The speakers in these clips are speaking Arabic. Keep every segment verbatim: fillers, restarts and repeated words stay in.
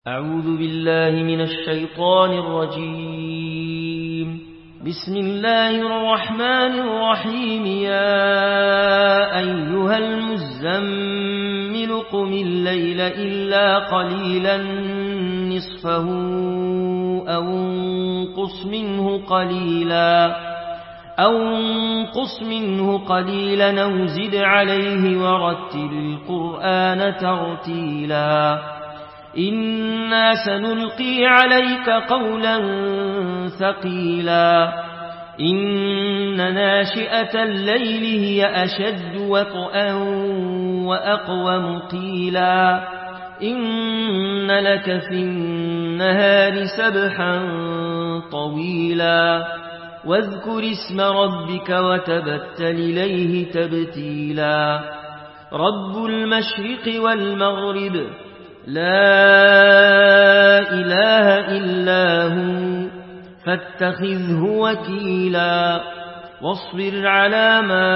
أعوذ بالله من الشيطان الرجيم. بسم الله الرحمن الرحيم. يا أيها المزمل قم الليل إلا قليلا نصفه أو انقص منه قليلا أو انقص منه قليلا أو زد عليه ورتل القرآن ترتيلا. إنا سنلقي عليك قولا ثقيلا. إن ناشئة الليل هي أشد وطئا وأقوم قيلا. إن لك في النهار سبحا طويلا. واذكر اسم ربك وتبتل إليه تبتيلا. رب المشرق والمغرب لا إله إلا هو فاتخذه وكيلا. واصبر على ما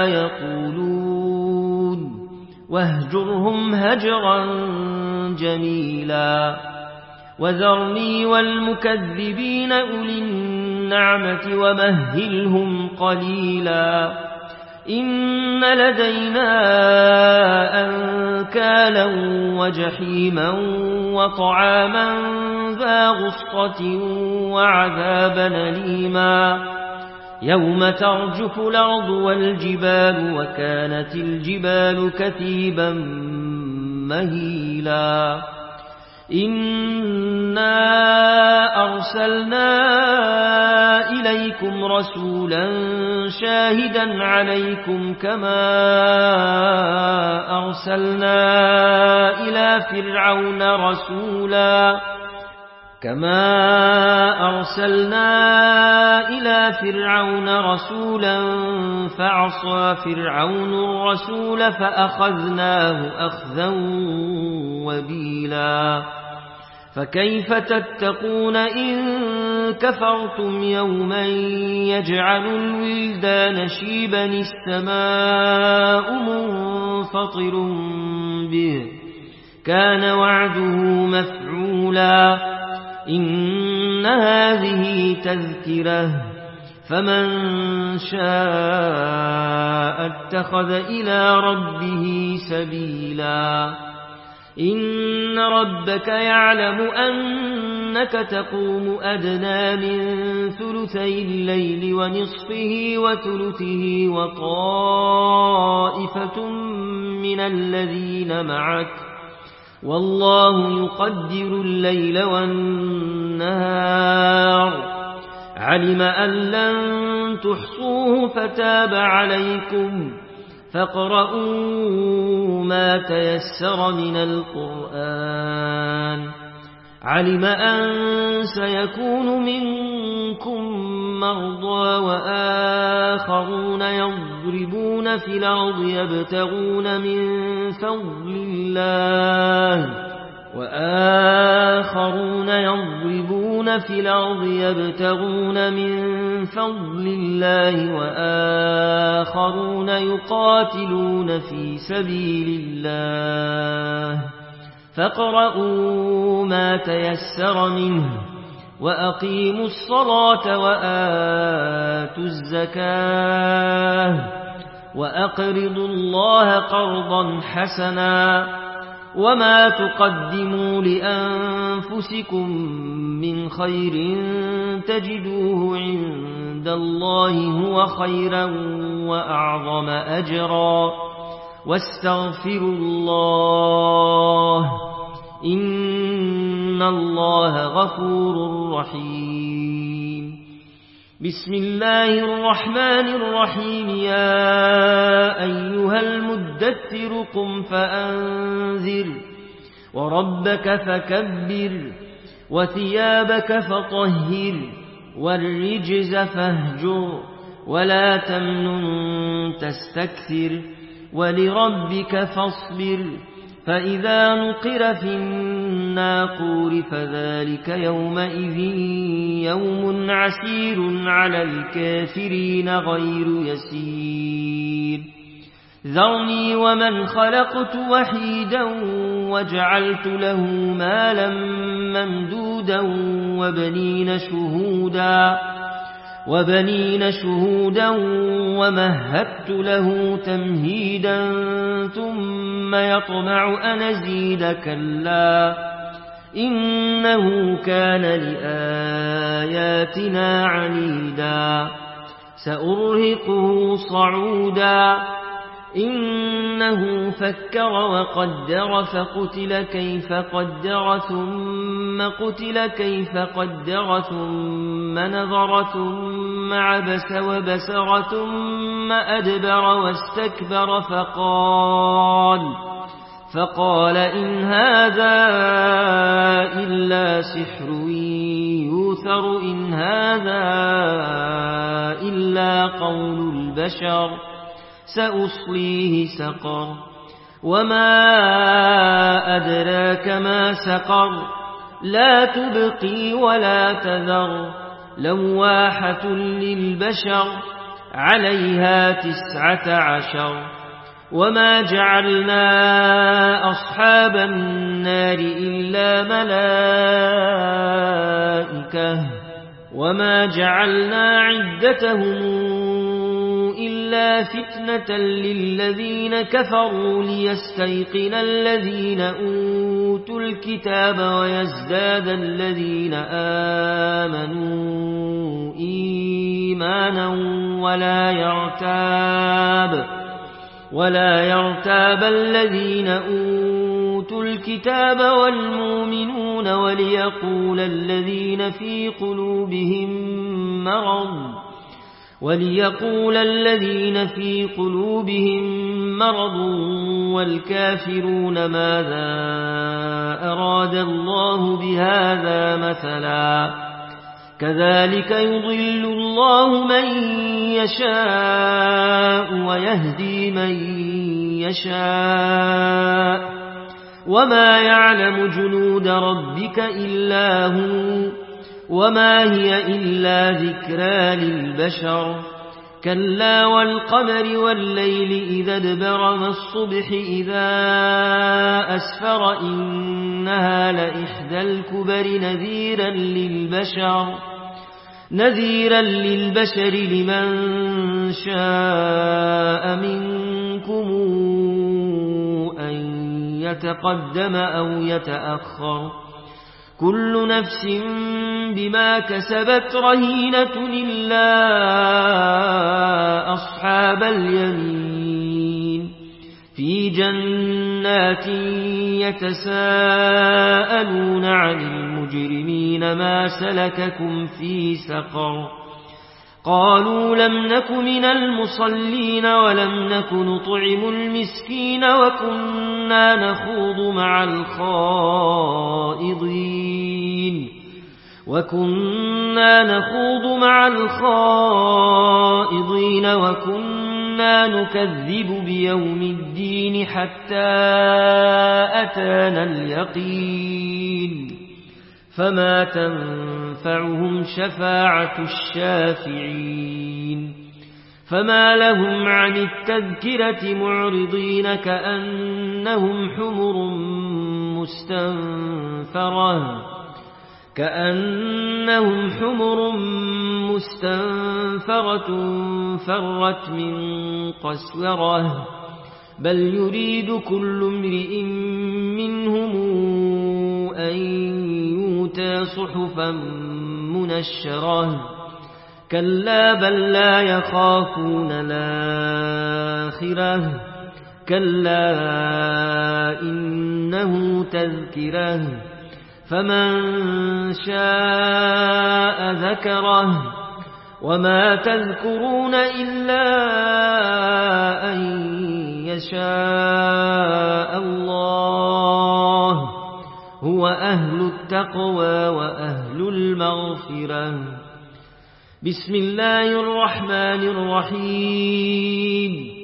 يقولون واهجرهم هجرا جميلا. وذرني والمكذبين أولي النعمة ومهلهم قليلا. إن لدينا أنكالا وجحيما وطعاما ذا غصة وعذابا أليما. يوم ترجف الأرض والجبال وكانت الجبال كثيبا مهيلا. إنا أرسلنا إليكم رسولا شاهدا عليكم كما أرسلنا إلى فرعون رسولا كما أرسلنا إلى فرعون رسولا فعصى فرعون الرسول فأخذناه أخذا وبيلا. فكيف تتقون إن كفرتم يوما يجعل الولدان شيبا السماء منفطر به كان وعده مفعولا. إن هذه تذكرة فمن شاء اتخذ إلى ربه سبيلا. إن ربك يعلم أنك تقوم أدنى من ثلثي الليل ونصفه وثلثه وطائفة من الذين معك والله يقدر الليل والنهار. علم أن لن تحصوه فتاب عليكم فاقرؤوا ما تيسر من القرآن. علم أن سيكون منكم مرضى وآخرون يضربون في الأرض يبتغون من فضل الله وآخرون يضربون في الأرض يبتغون من فضل الله وآخرون يقاتلون في سبيل الله. فاقرؤوا ما تيسر منه وأقيموا الصلاة وآتوا الزكاة وأقرضوا الله قرضا حسنا. وما تقدموا لأنفسكم من خير تجدوه عند الله هو خيرا وأعظم أجرا. واستغفروا الله إن الله غفور رحيم. بسم الله الرحمن الرحيم. يا أيها المدثر قم فأنذر وربك فكبر وثيابك فطهر والرجز فاهجر ولا تمنن تستكثر ولربك فاصبر. فإذا نقر في الناقور فذلك يومئذ يوم عسير على الكافرين غير يسير. ذرني ومن خلقت وحيدا وجعلت له مالا ممدودا وبنين شهودا وبنين شهودا ومهدت له تمهيدا ثم يطمع أن أزيد كلا إنه كان لآياتنا عنيدا سأرهقه صعودا إنه فكر وقدر فقتل كيف قدر ثم قتل كيف قدر ثم نظر ثم عبس وبسر ثم أدبر واستكبر فقال فقال إن هذا إلا سحر يوثر إن هذا إلا قول البشر سأصليه سقر وما أدراك ما سقر لا تبقي ولا تذر لواحة للبشر عليها تسعة عشر وما جعلنا أصحاب النار إلا ملائكة وما جعلنا عدتهم إلا فتنة للذين كفروا ليستيقن الذين أوتوا الكتاب ويزداد الذين آمنوا إيمانا ولا يرتاب ولا يرتاب الذين أوتوا الكتاب والمؤمنون وليقول الذين في قلوبهم مرض وليقول الذين في قلوبهم مرض والكافرون ماذا أراد الله بهذا مثلا كذلك يضل الله من يشاء ويهدي من يشاء وما يعلم جنود ربك إلا هو وما هي إلا ذكرى للبشر كلا والقمر والليل إذا ادبر والصبح إذا أسفر إنها لإحدى الكبر نذيرا للبشر نذيرا للبشر لمن شاء منكم أن يتقدم أو يتأخر كل نفس بما كسبت رهينة إلا أصحاب اليمين في جنات يتساءلون عن المجرمين ما سلككم في سقر قالوا لم نك من المصلين ولم نك نطعم المسكين وكنا نخوض مع الخائضين وكنا نخوض مع الخائضين وكنا نكذب بيوم الدين حتى أتانا اليقين فما تنفعهم شفاعة الشافعين فما لهم عن التذكرة معرضين كأنهم حمر مستنفرة كأنهم حمر مستنفرة فرت من قسورة بل يريد كل امرئ منهم أن يؤتى صحفا منشرة كلا بل لا يخافون الآخرة كلا إنه تذكرة فمن شاء ذكره وما تذكرون إلا أن يشاء الله هو أهل التقوى وأهل المغفرة بسم الله الرحمن الرحيم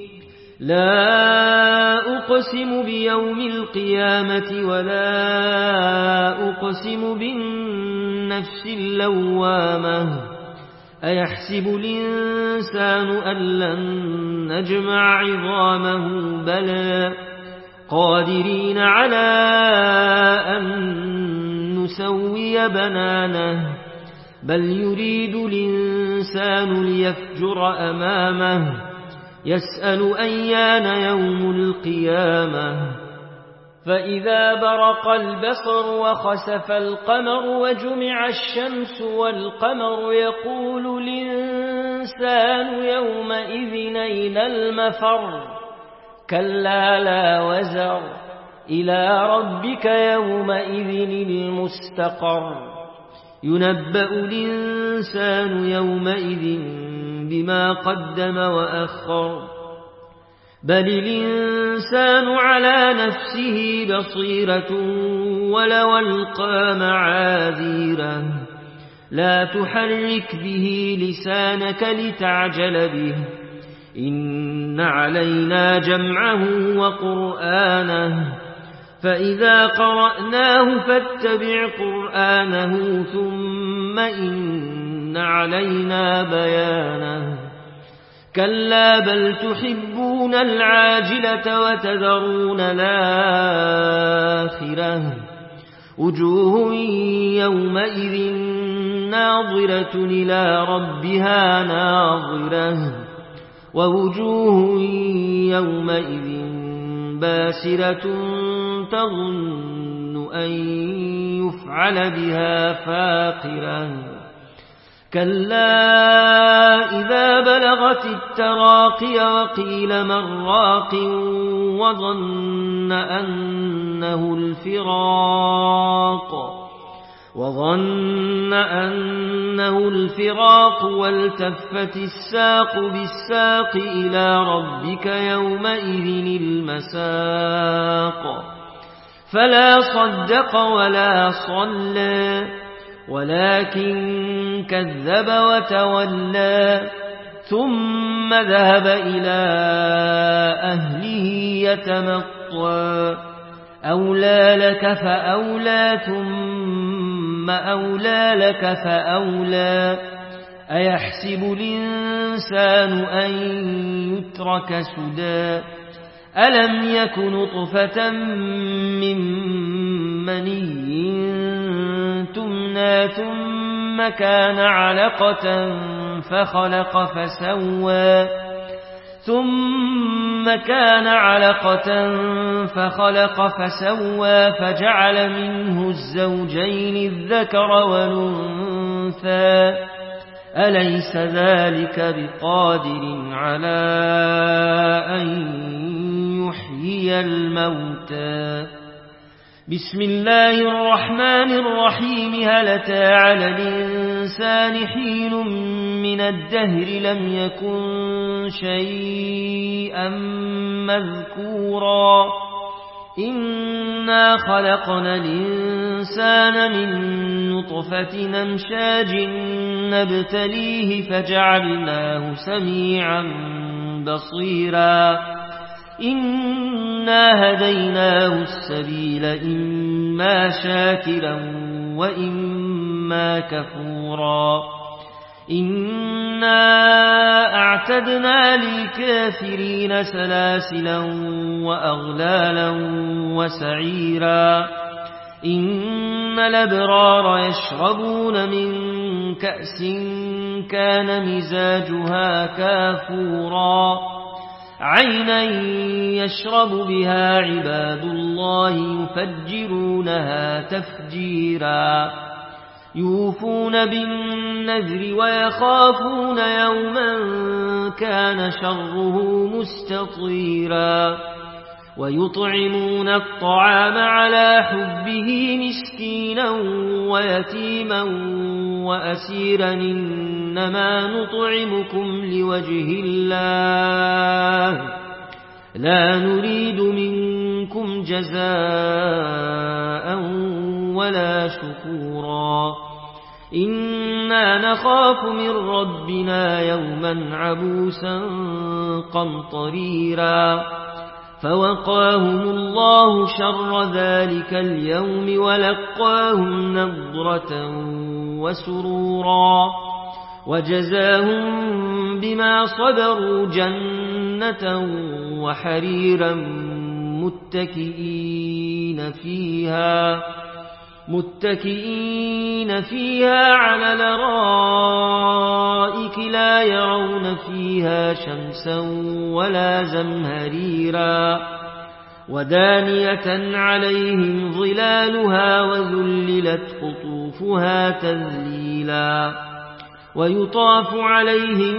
لا أقسم بيوم القيامة ولا أقسم بالنفس اللوامة أيحسب الإنسان أن لن نجمع عظامه بلى قادرين على أن لنسوي بنانه بل يريد الإنسان ليفجر أمامه يسأل أيان يوم القيامة فإذا برق البصر وخسف القمر وجمع الشمس والقمر يقول الإنسان يومئذ أين المفر كلا لا وزر إلى ربك يومئذ المستقر ينبأ الإنسان يومئذ بما قدم وأخر بل الإنسان على نفسه بصيرة ولو ألقى معاذيره لا تحرك به لسانك لتعجل به إن علينا جمعه وقرآنه فإذا قرأناه فاتبع قرآنه ثم إن علينا بيانه كلا بل تحبون العاجلة وتذرون الآخرة وجوه يومئذ ناظرة إلى ربها ناظرة ووجوه يومئذ باسرة تظن أن يفعل بها فاقرة كلا إذا بلغت التراقي وقيل من راق وظن أنه الفراق وظن أنه الفراق والتفت الساق بالساق إلى ربك يومئذ المساق فلا صدق ولا صلى ولكن كذب وتولى ثم ذهب إلى أهله يتمطى أولى لك فأولى ثم أولى لك فأولى أيحسب الإنسان أن يترك سدى ألم يك نطفة من مني تمنى ثم كان علقة فخلق فسوى ثم كان علقة فخلق فسوى فجعل منه الزوجين الذكر والأنثى أليس ذلك بقادر على أن يحيي الموتى بسم الله الرحمن الرحيم هل أتى على الإنسان حين من الدهر لم يكن شيئا مذكورا إنا خلقنا الإنسان من نطفة أمشاج نبتليه فجعلناه سميعا بصيرا إنا هديناه السبيل إما شاكرا وإما كفورا إنا أعتدنا للكافرين سلاسلا وأغلالا وسعيرا إن الأبرار يشربون من كأس كان مزاجها كافورا عينا يشرب بها عباد الله يفجرونها تفجيرا يوفون بالنذر ويخافون يوما كان شره مستطيرا ويطعمون الطعام على حبه مسكينا ويتيما وأسيرا إنما نطعمكم لوجه الله لا نريد منكم جزاء ولا شكورا إنا نخاف من ربنا يوما عبوسا قمطريرا فوقاهم الله شر ذلك اليوم ولقاهم نضرة وسرورا وجزاهم بما صبروا جنة وحريرا متكئين فيها متكئين فيها على الأرائك لا يرون فيها شمسا ولا زمهريرا ودانية عليهم ظلالها وذللت قطوفها تذليلا ويطاف عليهم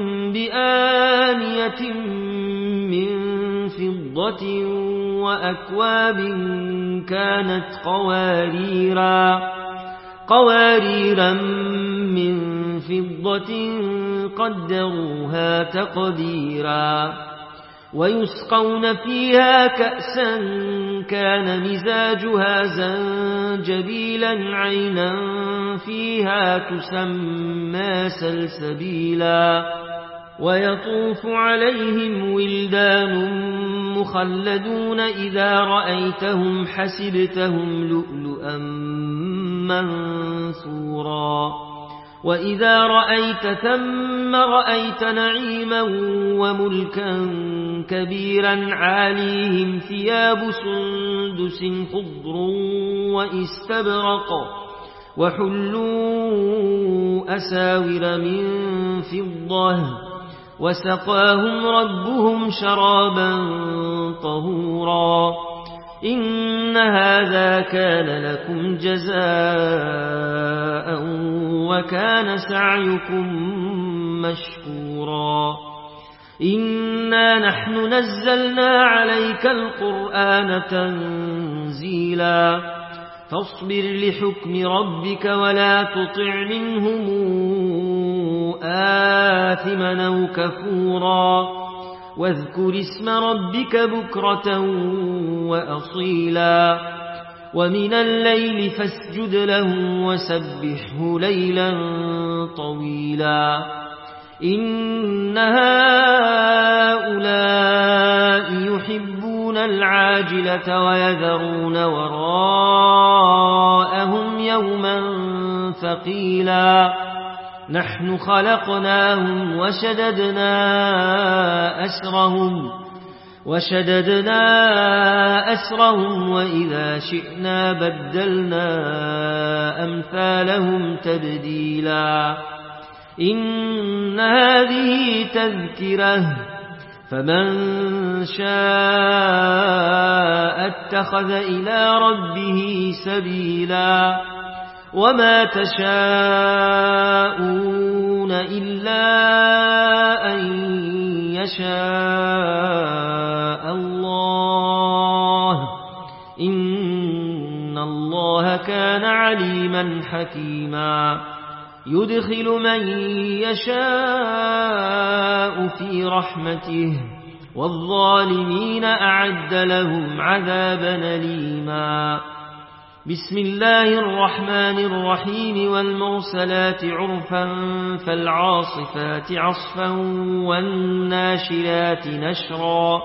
بآنية من فضة وأكواب كانت قواريرا قواريرا من فضة قدروها تقديرا ويسقون فيها كأسا كان مزاجها زنجبيلا عينا فيها تسمى سلسبيلا ويطوف عليهم ولدان مخلدون إذا رأيتهم حسبتهم لؤلؤا منثورا وإذا رأيت ثم رأيت نعيما وملكا كبيرا عاليهم ثياب سندس خضر واستبرق وحلوا أساور من فضة وسقاهم ربهم شرابا طهورا إن هذا كان لكم جزاء وكان سعيكم مشكورا إنا نحن نزلنا عليك القرآن تنزيلا فاصبر لحكم ربك ولا تطع منهم آثما أو كفورا واذكر اسم ربك بكرة وأصيلا ومن الليل فاسجد له وسبحه ليلا طويلا إن هؤلاء يحبون العاجلة ويذرون وراءهم يوما ثقيلا نحن خلقناهم وشددنا أسرهم وشددنا أسرهم وإذا شئنا بدلنا أمثالهم تبديلا إن هذه تذكرة فمن شاء اتخذ إلى ربه سبيلا وما تشاءون إلا أن يشاء الله إن الله كان عليما حكيما يدخل من يشاء في رحمته والظالمين أعد لهم عذابا أليما بسم الله الرحمن الرحيم والمرسلات عرفا فالعاصفات عصفا والناشرات نشرا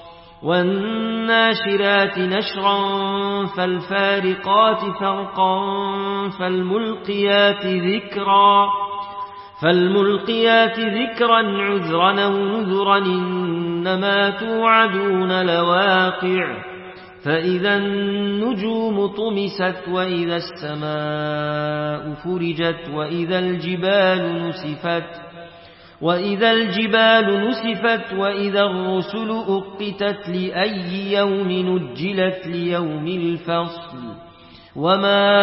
والناشرات نشرا فالفارقات فرقا فالملقيات ذكرا فالملقيات ذكرا عذرا أو نذرا إنما توعدون لواقع فإذا النجوم طمست وإذا السماء فرجت وإذا الجبال نسفت وإذا الجبال نسفت وإذا الرسل أقتت لأي يوم نجلت ليوم الفصل وما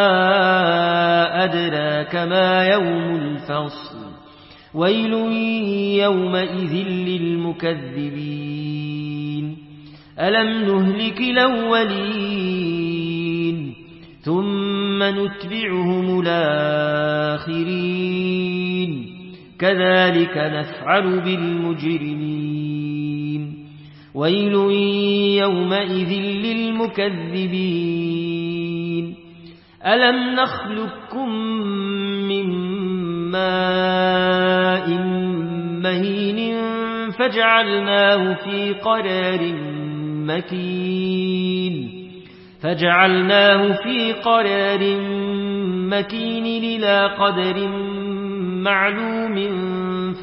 أدراك ما يوم الفصل ويل يومئذ للمكذبين ألم نهلك الأولين ثم نتبعهم الآخرين كذلك نفعل بالمجرمين ويل يومئذ للمكذبين ألم نخلقكم من ماء مهين فجعلناه في قرار مكين فجعلناه في قرار مكين إلى قدر معلوم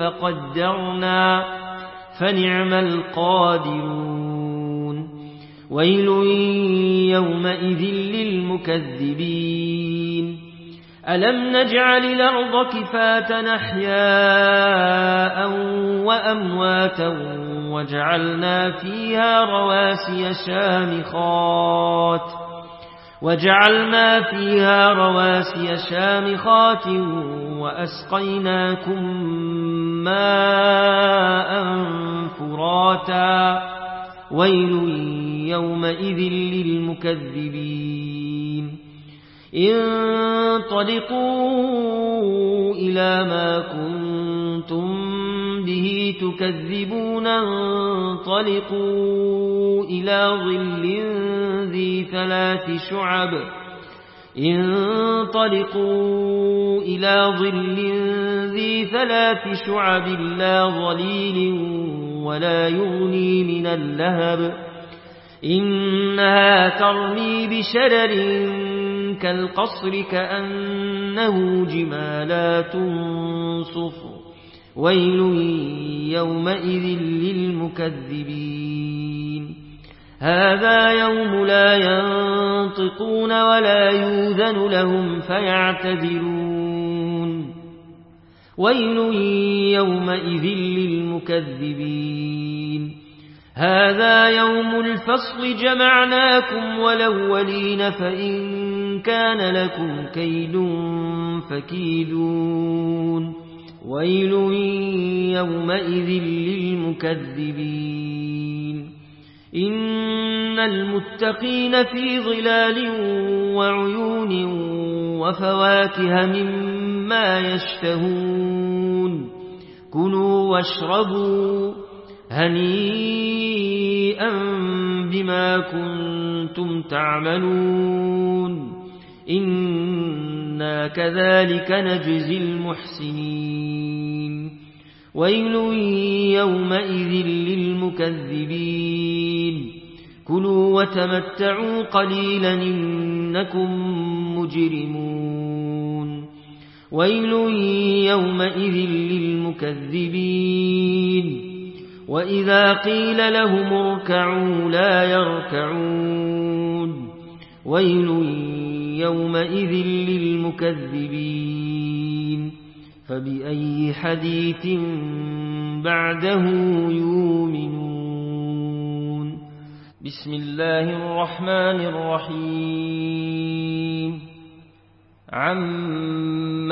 فقدرنا فنعم القادرون ويل يومئذ للمكذبين ألم نجعل الأرض كفاة أحياء وأمواتا وجعلنا فيها رواسي شامخات وجعلنا فيها رواسي شامخات وأسقيناكم ماء فراتا ويل يومئذ للمكذبين انطلقوا إلى ما كنتم به تكذبون انطلقوا إلى ظل ذي ثلاث شعب انطلقوا إلى ظل ذي ثلاث شعب لا ظليل ولا يغني من اللهب إنها ترمي بشرر كالقصر كأنه جمالات صفر ويل يومئذ للمكذبين هذا يوم لا ينطقون ولا يؤذن لهم فيعتذرون ويل يومئذ للمكذبين هذا يوم الفصل جمعناكم والأولين فإن كان لكم كيد فكيدون ويل يومئذ للمكذبين إن المتقين في ظلال وعيون وفواكه مما يشتهون كلوا واشربوا هنيئا بما كنتم تعملون إنا كذلك نجزي المحسنين ويل يومئذ للمكذبين كلوا وتمتعوا قليلا إنكم مجرمون ويل يومئذ للمكذبين وإذا قيل لهم اركعوا لا يركعون ويل يومئذ للمكذبين فبأي حديث بعده يؤمنون بسم الله الرحمن الرحيم عم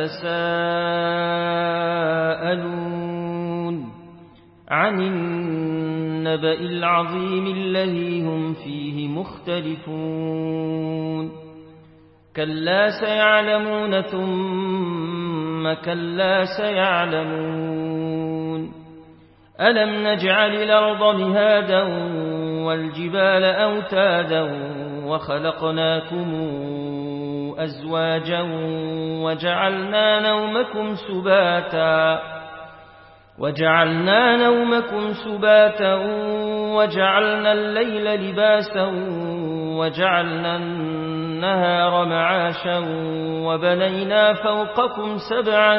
يتساءلون عن النبأ العظيم الذي هم فيه مختلفون كلا سيعلمون ثم كلا سيعلمون ألم نجعل الأرض مهادا والجبال أوتادا وخلقناكم أزواجا وجعلنا نومكم سباتا وجعلنا نومكم سباتا وجعلنا الليل لباسا وجعلنا النهار معاشا وبنينا فوقكم سبعا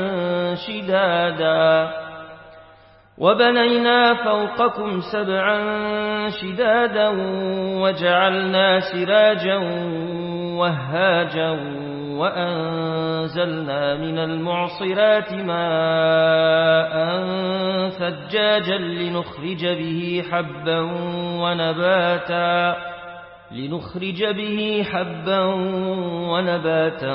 شدادا وبنينا فوقكم سبعا شدادا وجعلنا سراجا وهاجا وأنزلنا من المعصرات ماء ثجاجا لنخرج به حبا ونباتا لنخرج به حبا ونباتا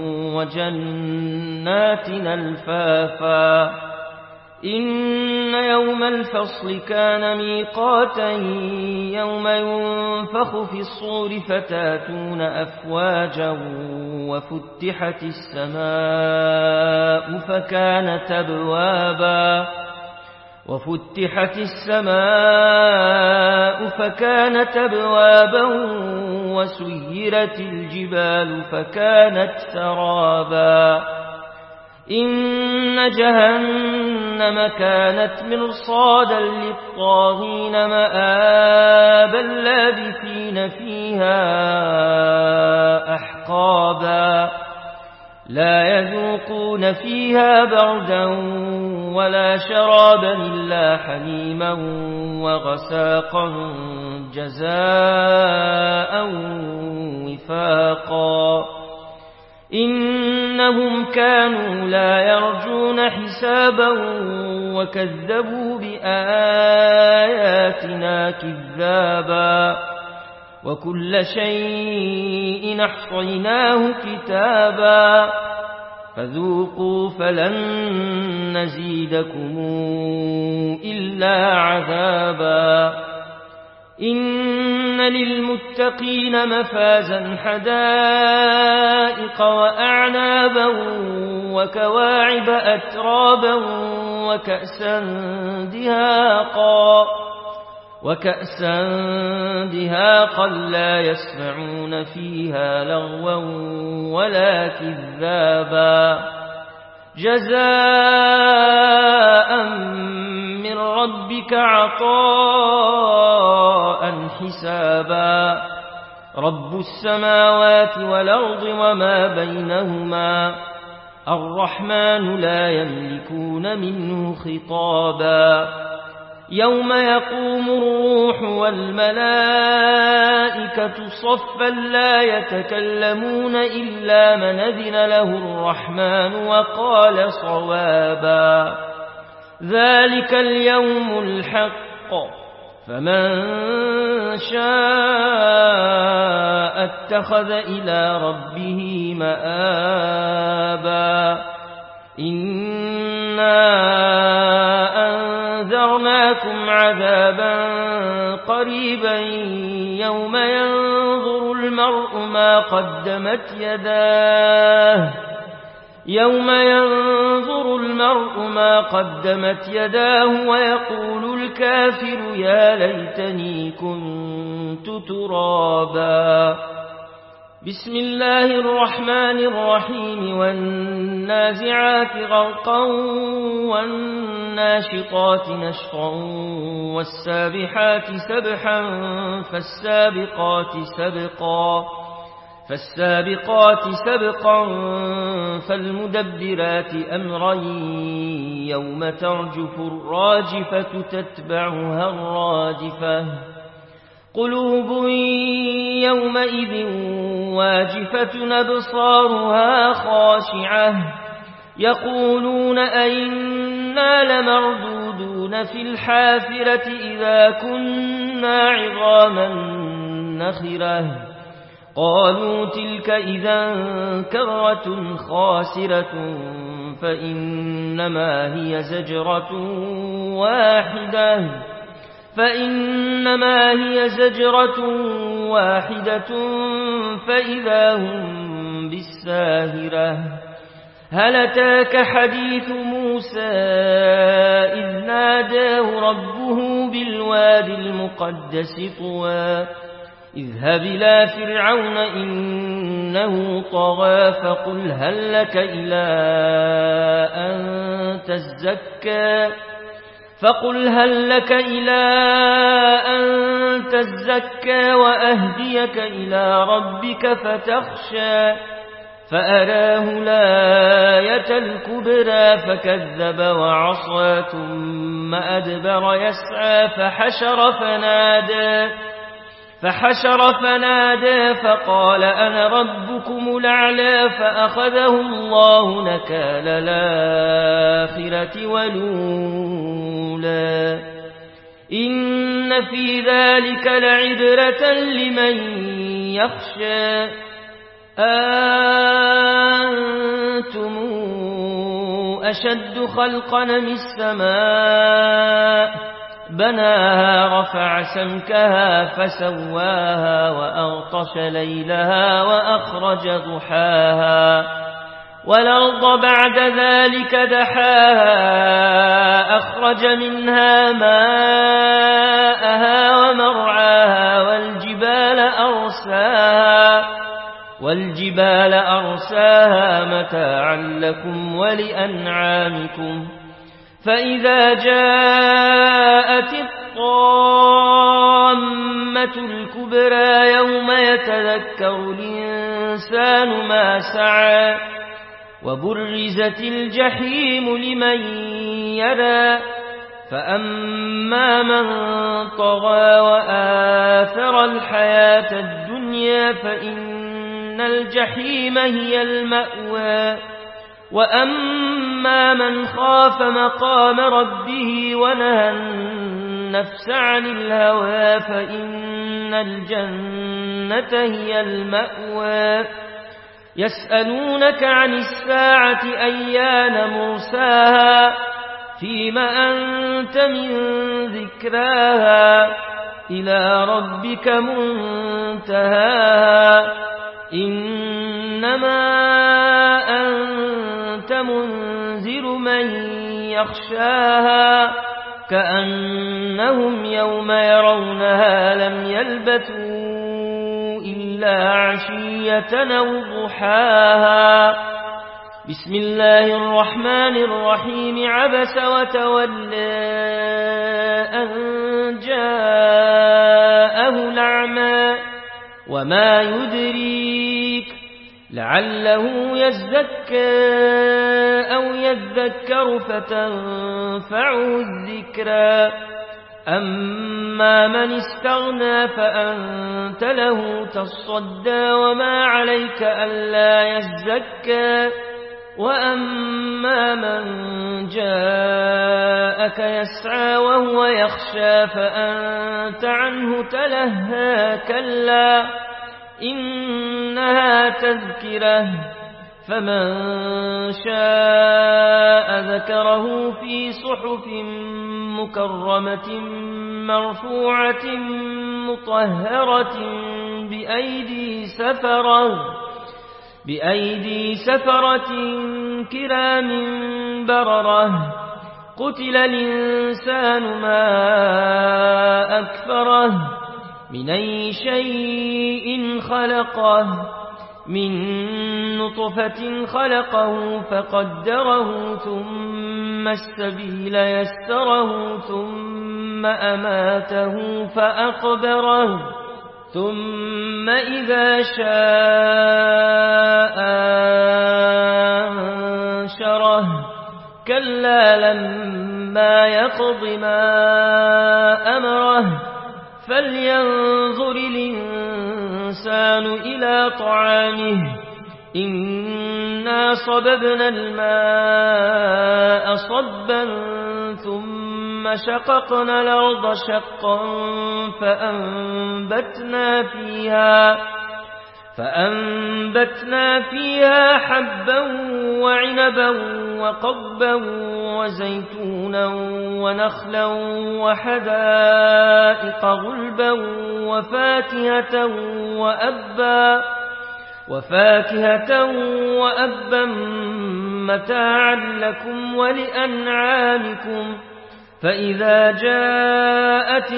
وجنات ألفافا إن يوم الفصل كان ميقاتا يوم ينفخ في الصور فتاتون أفواجا وفتحت السماء فكانت أبوابا وفتحت السماء فكانت أبوابا وسيرت الجبال فكانت سرابا إن جهنم كانت مرصادا للطاغين مآبا لابثين فيها أحقابا لا يذوقون فيها بردا ولا شرابا إلا حميما وغساقا جزاء وفاقا إنهم كانوا لا يرجون حسابا وكذبوا بآياتنا كذابا وكل شيء أحصيناه كتابا فذوقوا فلن نزيدكم إلا عذابا إن للمتقين مفازا حدائق وأعنابا وكواعب أترابا وكأسا دهاقا وكأسا دهاقا لا يسمعون فيها لغوا ولا كذابا جزاء من ربك عطاء حسابا رب السماوات والأرض وما بينهما الرحمن لا يملكون منه خطابا يوم يقوم الروح والملائكة صفا لا يتكلمون إلا من أذن له الرحمن وقال صوابا ذلك اليوم الحق فمن شاء اتخذ إلى ربه مآبا إنا أنذرناكم عذابا قريبا يوم ينظر المرء ما قدمت يداه يوم ينظر المرء ما قدمت يداه ويقول الكافر يا ليتني كنت ترابا بسم الله الرحمن الرحيم والنازعات غرقا والناشطات نشطا والسابحات سبحا فالسابقات سبقا فالسابقات سبقا فالمدبرات أمرا يوم ترجف الراجفة تتبعها الراجفة قلوب يومئذ واجفة أبصارها خاشعة يقولون أئنا لمردودون في الحافرة إذا كنا عظاما نخرة قالوا تلك إذا كرة خاسرة فإنما هي زجرة واحدة فإنما هي زجرة واحدة فإذا هم بالساهرة هل أتاك حديث موسى إذ ناداه ربه بالوادي المقدس طوى اذهب إلى فرعون إنه طغى فقل هل لك إلى أن تزكى فقل هل لك إلى أن تزكى وأهديك إلى ربك فتخشى فأراه الآية الكبرى فكذب وعصى ثم أدبر يسعى فحشر فنادى فحشر فنادى فقال أنا ربكم الأعلى فأخذه الله نكال الآخرة والأولى إن في ذلك لعبرة لمن يخشى أنتم أشد خلقا من السماء بناها رفع سمكها فسواها وأغطش ليلها وأخرج ضحاها والأرض بعد ذلك دحاها أخرج منها ماءها ومرعاها والجبال أرساها والجبال أرساها متاعا لكم ولأنعامكم فإذا جاءت الطامة الكبرى يوم يتذكر الإنسان ما سعى وبرزت الجحيم لمن يرى فأما من طغى وآثر الحياة الدنيا فإن الجحيم هي المأوى وأما من خاف مقام ربه ونهى النفس عن الهوى فإن الجنة هي المأوى يسألونك عن الساعة أيان مرساها فيم أنت من ذكراها إلى ربك منتهاها إنما أنت منذر من يخشاها كأنهم يوم يرونها لم يلبثوا إلا عشية أو ضحاها بسم الله الرحمن الرحيم عبس وتولى أن جاءه الأعمى وما يدريك لعله يزكى أو يذكر فتنفعه الذكرى أما من استغنى فأنت له تصدى وما عليك ألا يزكى وأما من جاءك يسعى وهو يخشى فأنت عنه تلهى كلا إنها تذكرة فمن شاء ذكره في صحف مكرمة مرفوعة مطهرة بأيدي سفرة بأيدي سفرة كرام بررة قتل الإنسان ما أكفره من أي شيء خلقه من نطفة خلقه فقدره ثم السبيل يسره ثم أماته فأقبره ثم إذا شاء أنشره كلا لما يقض ما أمره فلينظر الإنسان إلى طعامه إنا صببنا الماء صبا ثم شققنا الأرض شقا فأنبتنا فيها فأنبتنا فيها حبا وعنبا وقضبا وزيتونا ونخلا وحدائق غلبا وفاكهة وأبا وفاكهة وأبا متاعا لكم ولأنعامكم فإذا جاءت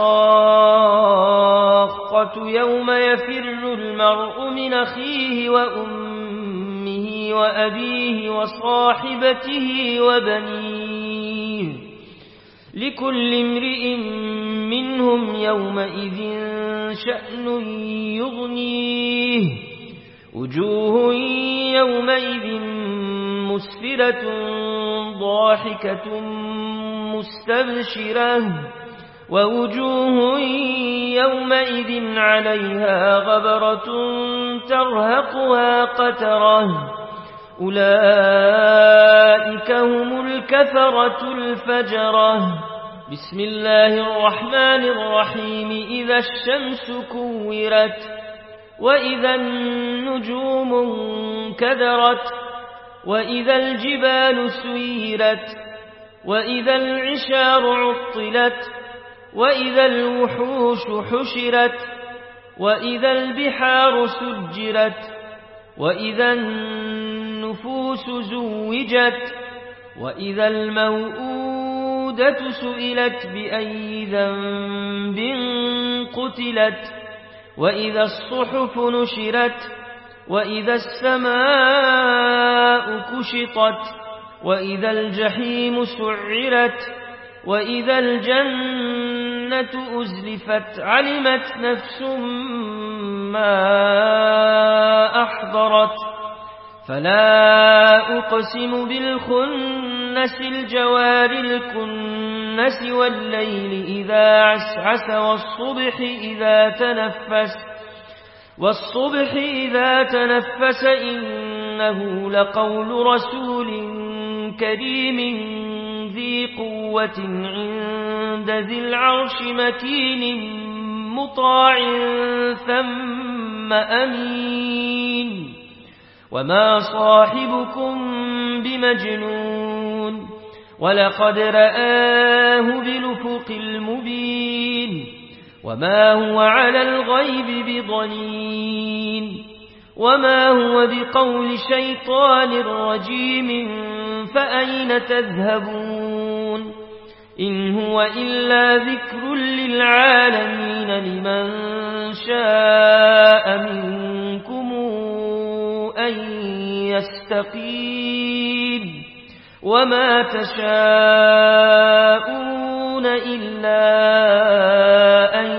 الصاخة يوم يفر المرء من أخيه وأمه وأبيه وصاحبته وبنيه لكل امرئ منهم يومئذ شأن يغنيه وجوه يومئذ مسفرة ضاحكة مستبشرة ووجوه يومئذ عليها غبرة ترهقها قترة أولئك هم الكفرة الفجرة بسم الله الرحمن الرحيم إذا الشمس كورت وإذا النجوم انكدرت وإذا الجبال سيرت وإذا العشار عطلت وإذا الوحوش حشرت وإذا البحار سجرت وإذا النفوس زوجت وإذا الموءودة سئلت بأي ذنب قتلت وإذا الصحف نشرت وإذا السماء كشطت وإذا الجحيم سعرت وإذا الجنة أزلفت علمت نفس ما أحضرت فلا أقسم بالخنس الجوار الكنس والليل إذا عسعس والصبح إذا تنفس والصبح إذا تنفس إنه لقول رسول كريم ذي قوة عند ذي العرش مكين مطاع ثم أمين وما صاحبكم بمجنون ولقد رآه بالأفق المبين وما هو على الغيب بضنين وما هو بقول شيطان رجيم فأين تذهبون إن هو إلا ذكر للعالمين لمن شاء منكم أن يستقيم وما تشاءون إلا أن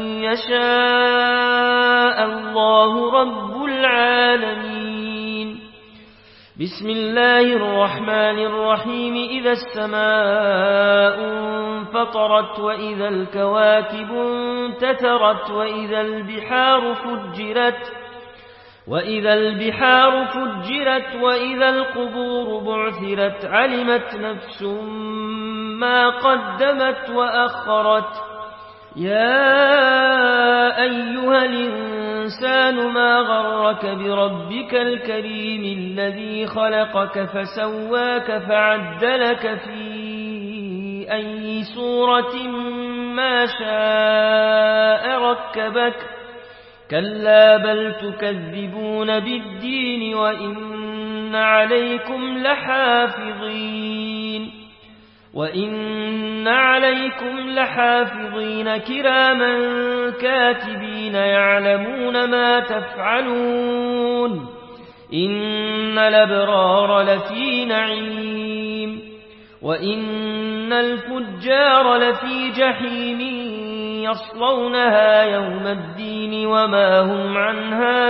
يشاء الله رب العالمين بسم الله الرحمن الرحيم إذا السماء انفطرت وإذا الكواكب انتثرت وإذا البحار فجرت وإذا البحار فجرت وإذا القبور بعثرت علمت نفس ما قدمت وأخرت يا أيها الإنسان ما غرك بربك الكريم الذي خلقك فسواك فعدلك في أي صورة ما شاء ركبك كلا بل تكذبون بالدين وإن عليكم لحافظين وإن عليكم لحافظين كراما كاتبين يعلمون ما تفعلون إن الأبرار لفي نعيم وإن الفجار لفي جحيم يصلونها يوم الدين وما هم عنها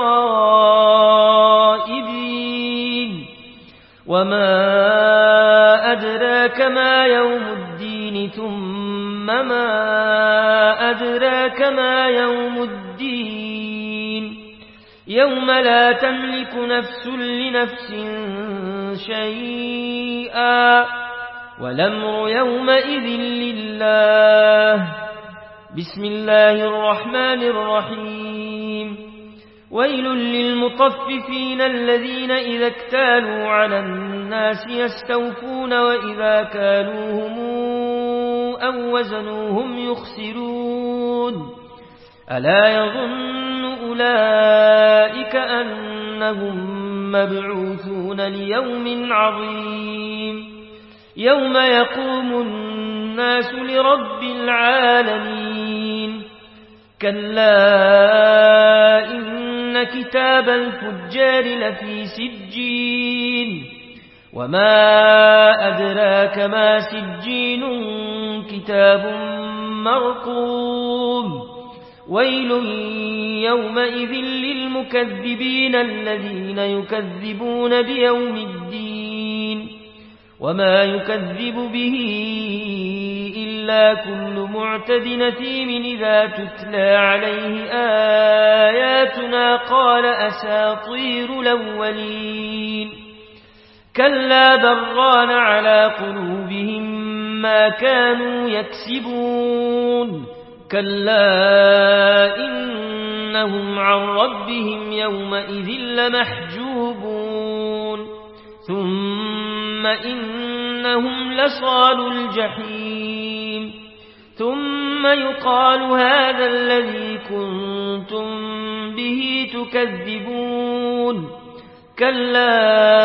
بغائبين وما أدراك ما يوم الدين ثم ما أدراك ما يوم الدين يوم لا تملك نفس لنفس شيئا والأمر يومئذ لله بسم الله الرحمن الرحيم ويل للمطففين الذين إذا اكتالوا على الناس يستوفون وإذا كالوهم أو وزنوهم يخسرون ألا يظن أولئك أنهم مبعوثون ليوم عظيم يوم يقوم الناس لرب العالمين كلا إن كتاب الفجار لفي سجين وما أدراك ما سجين كتاب مرقوم ويل يومئذ للمكذبين الذين يكذبون بيوم الدين وما يكذب به إلا كل معتد نثيم إذا تتلى عليه آياتنا قال أساطير الأولين كلا بران على قلوبهم ما كانوا يكسبون كلا إنهم عن ربهم يومئذ لمحجوبون ثم إنهم لصالوا الجحيم ثم يقال هذا الذي كنتم به تكذبون كلا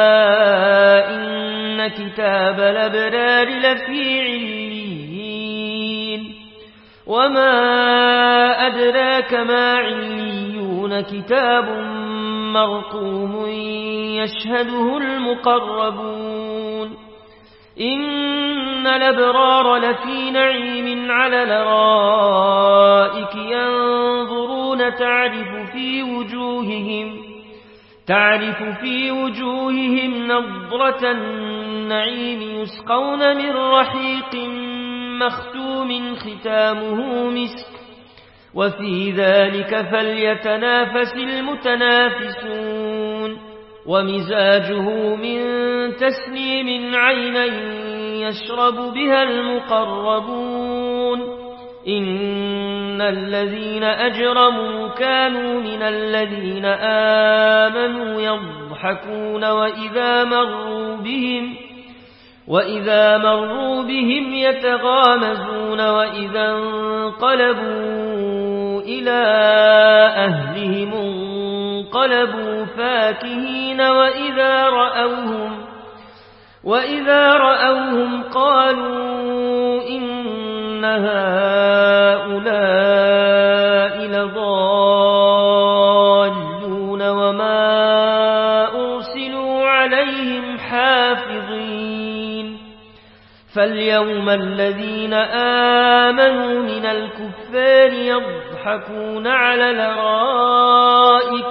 إن كتاب الأبرار لفي عليين وما أدراك ما عليون كتاب مرقوم يشهده المقربون إن الأبرار لفي نعيم على الأرائك ينظرون تعرف في وجوههم تعرف في وجوههم نضرة النعيم يسقون من رحيق مختوم ختامه مسك وفي ذلك فليتنافس المتنافسون ومزاجه من تسنيم عينا يشرب بها المقربون إن الذين أجرموا كانوا من الذين آمنوا يضحكون وإذا مروا بهم وإذا مروا بهم يتغامزون وإذا انقلبوا إلى أهلهم انقلبوا فاكهين وإذا رأوهم وإذا رأوهم قالوا إن هؤلاء لضالون وما أرسلوا عليهم حافظين فاليوم الذين آمنوا من الكفار يضحكون على الأرائك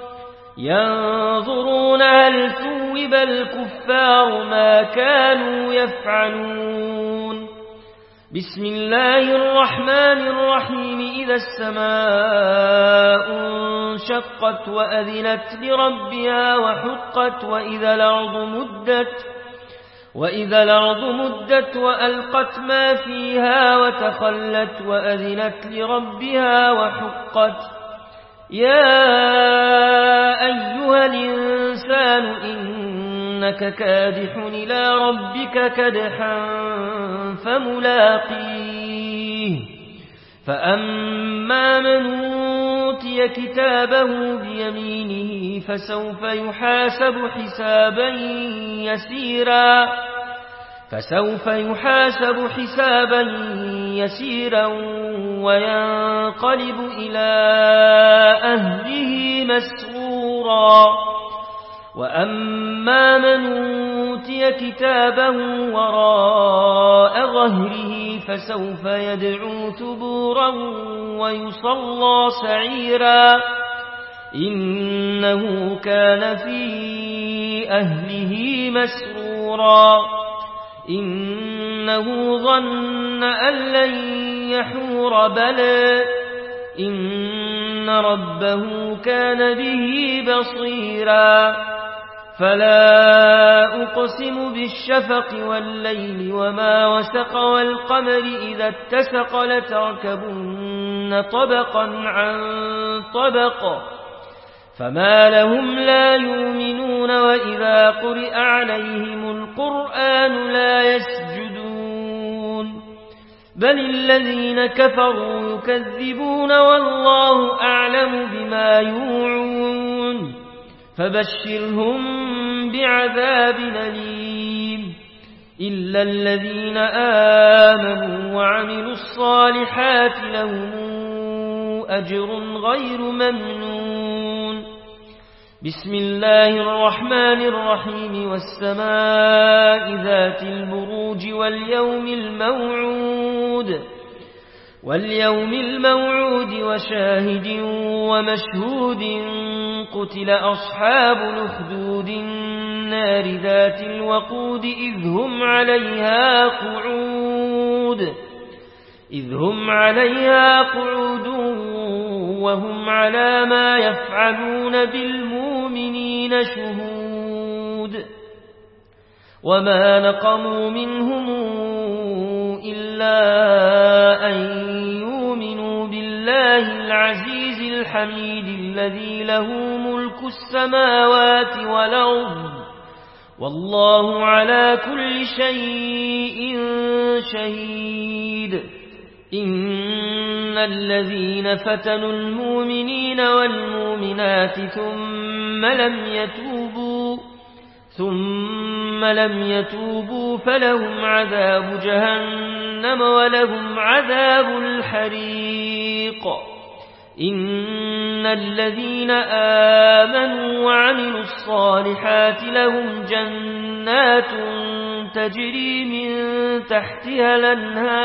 ينظرون هل ثوب الكفار ما كانوا يفعلون بسم الله الرحمن الرحيم إذا السماء انشقت وأذنت لربها وحقت وإذا الأرض مدت وإذا الأرض مدت وألقت ما فيها وتخلت وأذنت لربها وحقت يا أيها الإنسان إنك كادح إلى ربك كدحا فملاقيه فأما من أوتي كتابه بيمينه فسوف يحاسب حسابا يسيرا فسوف يحاسب حسابا يسيرا وينقلب إلى أهله مسرورا وأما من أوتي كتابه وراء ظهره فسوف يدعو ثبورا ويصلى سعيرا إنه كان في أهله مسرورا إنه ظن أن لن يحور بلى إن ربه كان به بصيرا فلا أقسم بالشفق والليل وما وسق والقمر إذا اتسق لتركبن طبقا عن طبق فما لهم لا يؤمنون وإذا قرئ عليهم القرآن لا يسجدون بل الذين كفروا يكذبون والله أعلم بما يوعون فبشرهم بعذاب أليم إلا الذين آمنوا وعملوا الصالحات لهم أجر غير ممنون بسم الله الرحمن الرحيم والسماء ذات البروج واليوم الموعود واليوم الموعود وشاهد ومشهود قتل أصحاب الأخدود النار ذات الوقود إذ هم عليها قعود إذ هم عليها قعود وهم على ما يفعلون بالمؤمنين شهود وما نقموا منهم إلا أن يؤمنوا بالله العزيز الحميد الذي له ملك السماوات والأرض والله على كل شيء شهيد إن الذين فتنوا المؤمنين والمؤمنات ثم لم يتوبوا ثم لم يتوبوا فلهم عذاب جهنم ولهم عذاب الحريق إن الذين آمنوا وعملوا الصالحات لهم جنات تجري من تحتها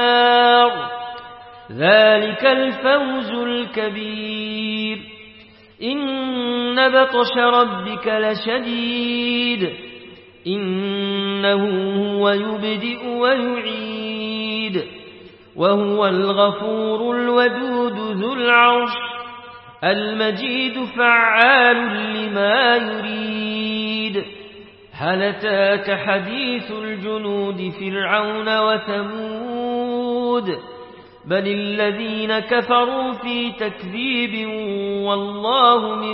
الأنهار ذلك الفوز الكبير إن بطش ربك لشديد إنه هو يبدئ ويعيد وهو الغفور الودود ذو العرش المجيد فعال لما يريد هل أتاك حديث الجنود فرعون وثمود بل الذين كفروا في تكذيب والله من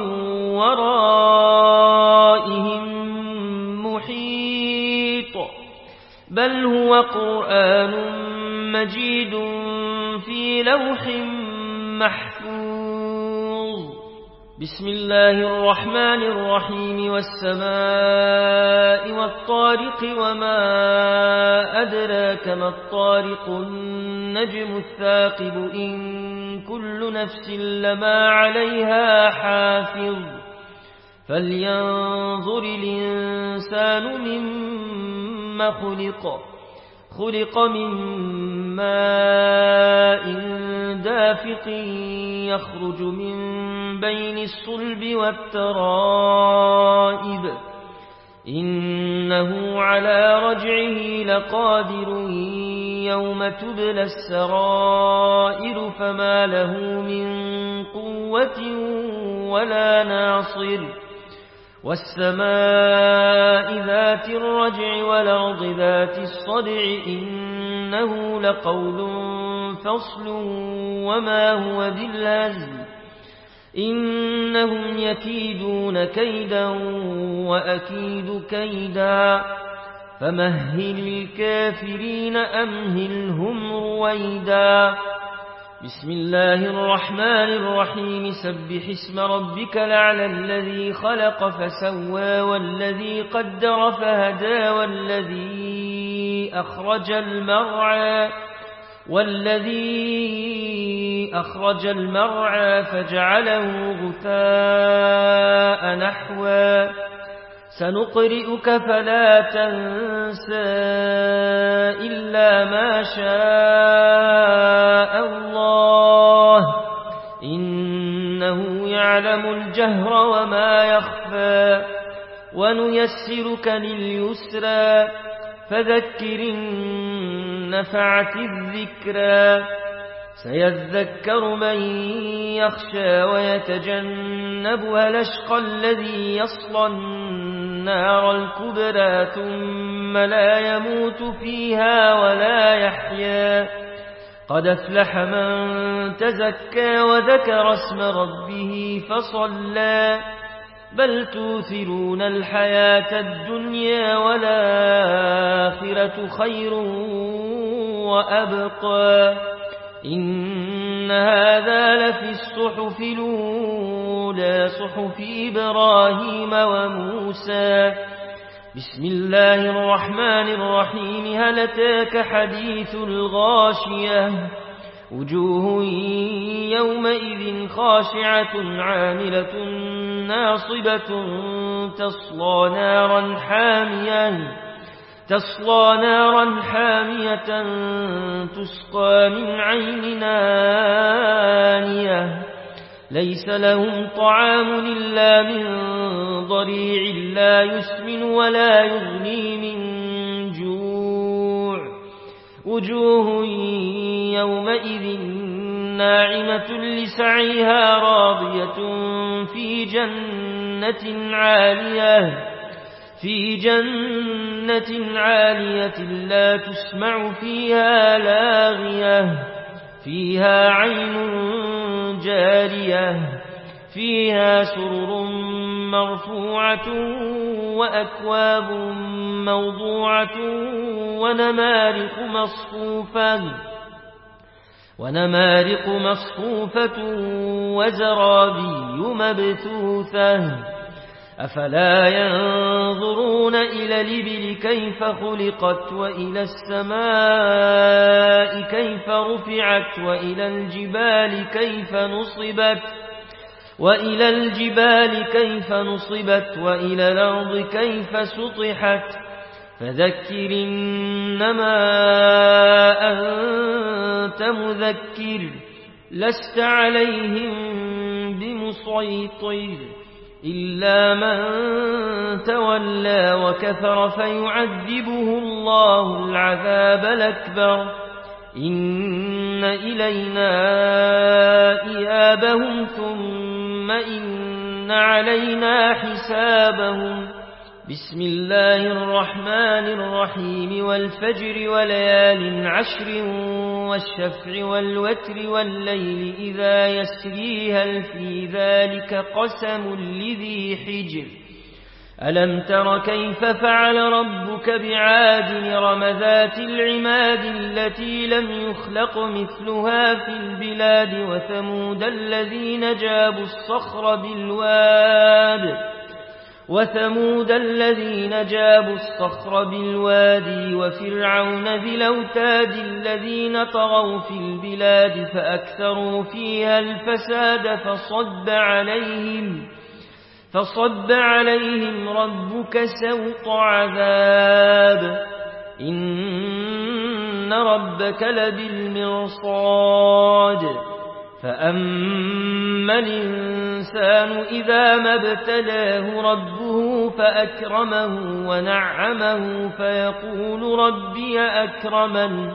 ورائهم محيط بل هو قرآن مجيد في لوح محفوظ بسم الله الرحمن الرحيم والسماء والطارق وما أدراك ما الطارق النجم الثاقب إن كل نفس لما عليها حافظ فلينظر الإنسان مما خلق خلق من ماء دافق يخرج من بين الصلب والترائب إنه على رجعه لقادر يوم تبلى السرائر فما له من قوة ولا ناصر والسماء ذات الرجع والأرض ذات الصدع إنه لقول فصل وما هو بالهزل إنهم يكيدون كيدا وأكيد كيدا فمهل الكافرين أمهلهم رويدا بسم الله الرحمن الرحيم سبح اسم ربك الأعلى الذي خلق فسوى والذي قدر فهدى والذي أخرج المرعى والذي أخرج المرعى فجعله غثاء نحوا سنقرئك فلا تنسى إلا ما شاء الله إنه يعلم الجهر وما يخفى ونيسرك لليسرى فذكر إن نفعت الذكرى سيذكر من يخشى ويتجنبها الأشقى الذي يصلى النار الكبرى ثم لا يموت فيها ولا يحيا قد أفلح من تزكى وذكر اسم ربه فصلى بل توثرون الحياة الدنيا والآخرة خير وأبقى إن هذا لفي الصحف الأولى صحف إبراهيم وموسى بسم الله الرحمن الرحيم هل أتاك حديث الغاشية وجوه يومئذ خاشعة عاملة ناصبة تصلى نارا حامية تصلى نارا حامية تسقى من عين آنية ليس لهم طعام إلا من ضريع لا يسمن ولا يغني من جوع وجوه يومئذ ناعمة لسعيها راضية في جنة عالية في جنة عالية لا تسمع فيها لاغية فيها عين جارية فيها سرر مرفوعة وأكواب موضوعة ونمارق مصفوفة ونمارق مصفوفة وزرابي مبثوثة أفلا ينظرون إلى الإبل كيف خلقت وإلى السماء كيف رفعت وإلى الجبال كيف نصبت وإلى الجبال كيف نصبت وإلى الأرض كيف سطحت فذكر إنما أنت مذكر لست عليهم بمسيطر مسيطر إلا من تولى وكفر فيعذبه الله العذاب الأكبر إن إلينا إيابهم ثم إن علينا حسابهم بسم الله الرحمن الرحيم والفجر وليال عشر والشفع والوتر والليل إذا يسري هل في ذلك قسم لذي حجر ألم تر كيف فعل ربك بعاد إرم ذات العماد التي لم يخلق مثلها في البلاد وثمود الذين جابوا الصخر بالواد وثمود الذين جابوا الصخر بالوادي وفرعون ذي الأوتاد الذين طغوا في البلاد فأكثروا فيها الفساد فصب عليهم فصب عليهم ربك سوط عذاب إن ربك لبالمرصاد فأما الإنسان إذا ما ابتلاه ربه فأكرمه ونعمه فيقول ربي أكرمن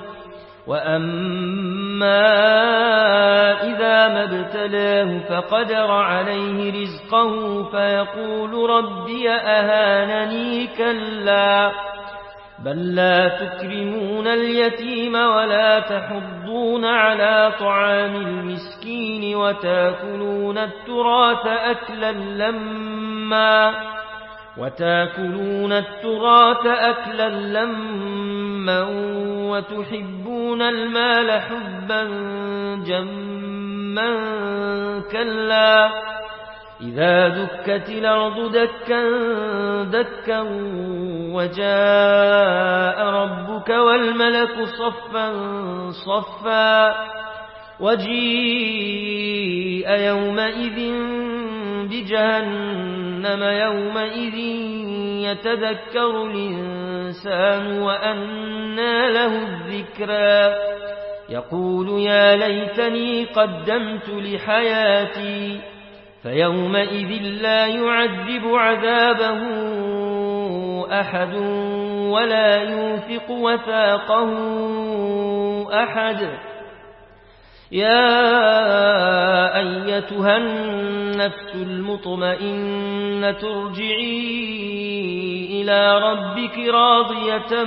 وأما إذا ما ابتلاه فقدر عليه رزقه فيقول ربي أهانني كلا بل لا تكرمون اليتيم ولا تحضون على طعام المسكين وتاكلون التراث أكلا لما وتاكلون التراث أكلا لما وتحبون المال حبا جما كلا إذا دكت الأرض دكا دكا وجاء ربك والملك صفا صفا وجيء يومئذ بجهنم يومئذ يتذكر الإنسان وأنى له الذكرى يقول يا ليتني قدمت لحياتي فيومئذ لا يعذب عذابه أحد ولا يوثق وثاقه أحد يا أيتها النفس المطمئنة ارجعي إلى ربك راضية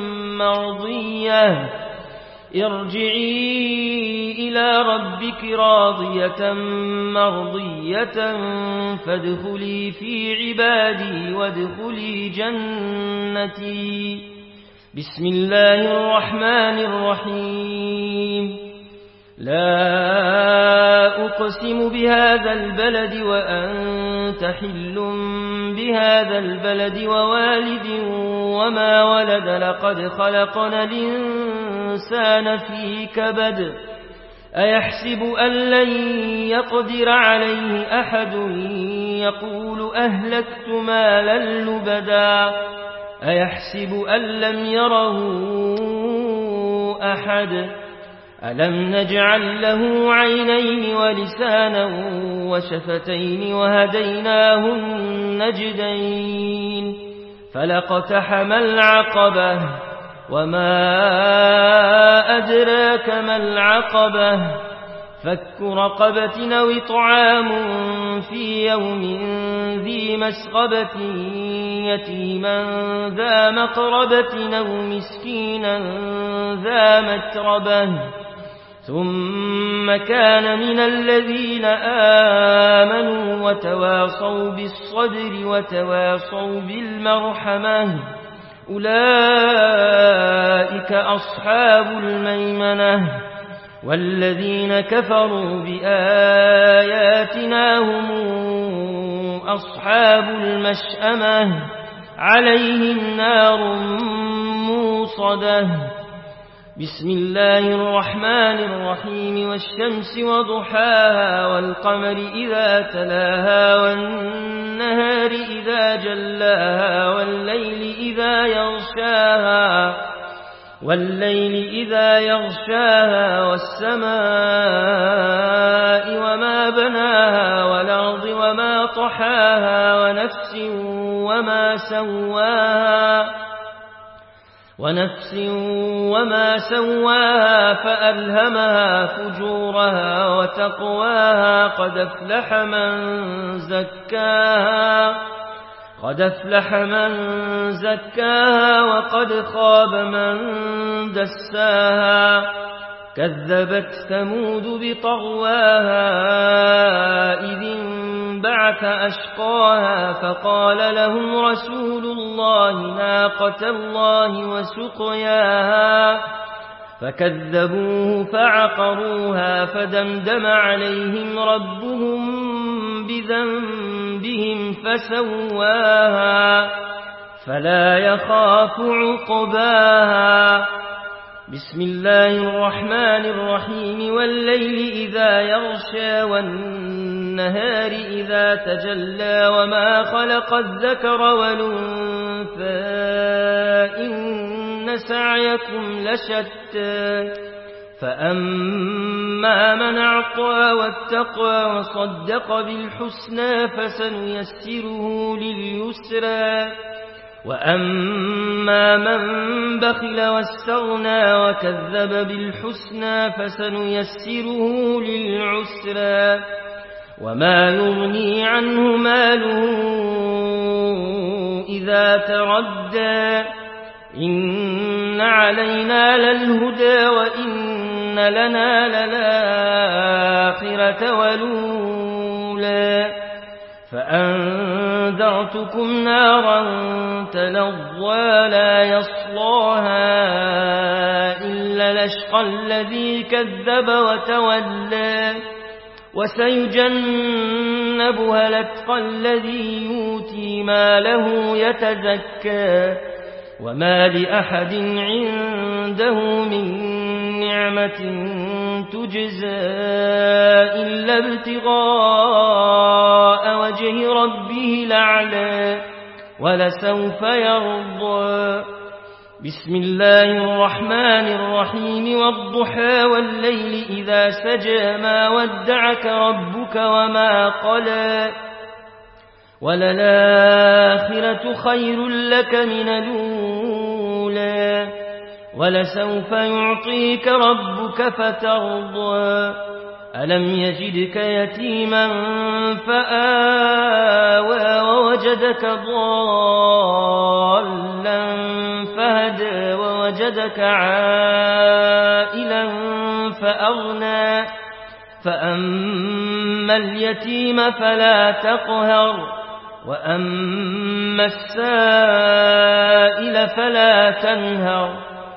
مرضية ارجعي إلى ربك راضية مرضية فادخلي في عبادي وادخلي جنتي بسم الله الرحمن الرحيم لا أقسم بهذا البلد وأنت حل بهذا البلد ووالد وما ولد لقد خلقنا الإنسان في كبد أيحسب أن لن يقدر عليه أحد يقول أهلكت مالا لبدا أيحسب أن لم يره أحد ألم نجعل له عينين ولسانا وشفتين وهديناه النجدين فلاقتحم العقبة وما أدراك ما العقبة فك رقبة أو إطعام في يوم ذي مسغبة يتيما ذا مقربة أو مسكينا ذا متربة ثم كان من الذين آمنوا وتواصوا بالصبر وتواصوا بالمرحمة أولئك أصحاب الميمنة والذين كفروا بآياتنا هم أصحاب المشأمة عليهم نار موصدة بسم الله الرحمن الرحيم والشمس وضحاها والقمر إذا تلاها والنهار إذا جلاها والليل إذا يغشاها والليل إذا يغشاها والسماء وما بناها والأرض وما طحاها ونفس وما سواها ونفس وما سواها فألهمها فجورها وتقواها قد أفلح من زكاها قد أفلح من زكاها وقد خاب من دساها كذبت ثمود بطغواها إذ انبعث أشقاها فقال لهم رسول الله ناقة الله وسقياها فكذبوه فعقروها فدمدم عليهم ربهم بذنبهم فسواها فلا يخاف عقباها. بسم الله الرحمن الرحيم والليل إذا يغشى والنهار إذا تجلى وما خلق الذكر والأنثى إن سعيكم لشتى فأما من أعطى واتقى وصدق بالحسنى فسنيسره لليسرى وأما من بخل واستغنى وكذب بالحسنى فسنيسره للعسرى وما يغني عنه ماله إذا تردى إن علينا للهدى وإن لنا للآخرة والأولى فأنذرتكم نارا تلظى لا يصلاها إلا الأشقى الذي كذب وتولى وسيجنبها الأتقى الذي يؤتي ماله يتزكى وما لأحد عنده من نعمة تجزى إلا ابتغاء وجه ربه الأعلى ولسوف يرضى. بسم الله الرحمن الرحيم والضحى والليل إذا سجى ما ودعك ربك وما قلى وللآخرة خير لك من الأولى ولسوف يعطيك ربك فترضى. ألم يجدك يتيما فآوى ووجدك ضالا فهدى ووجدك عائلا فأغنى فأما اليتيم فلا تقهر وأما السائل فلا تنهر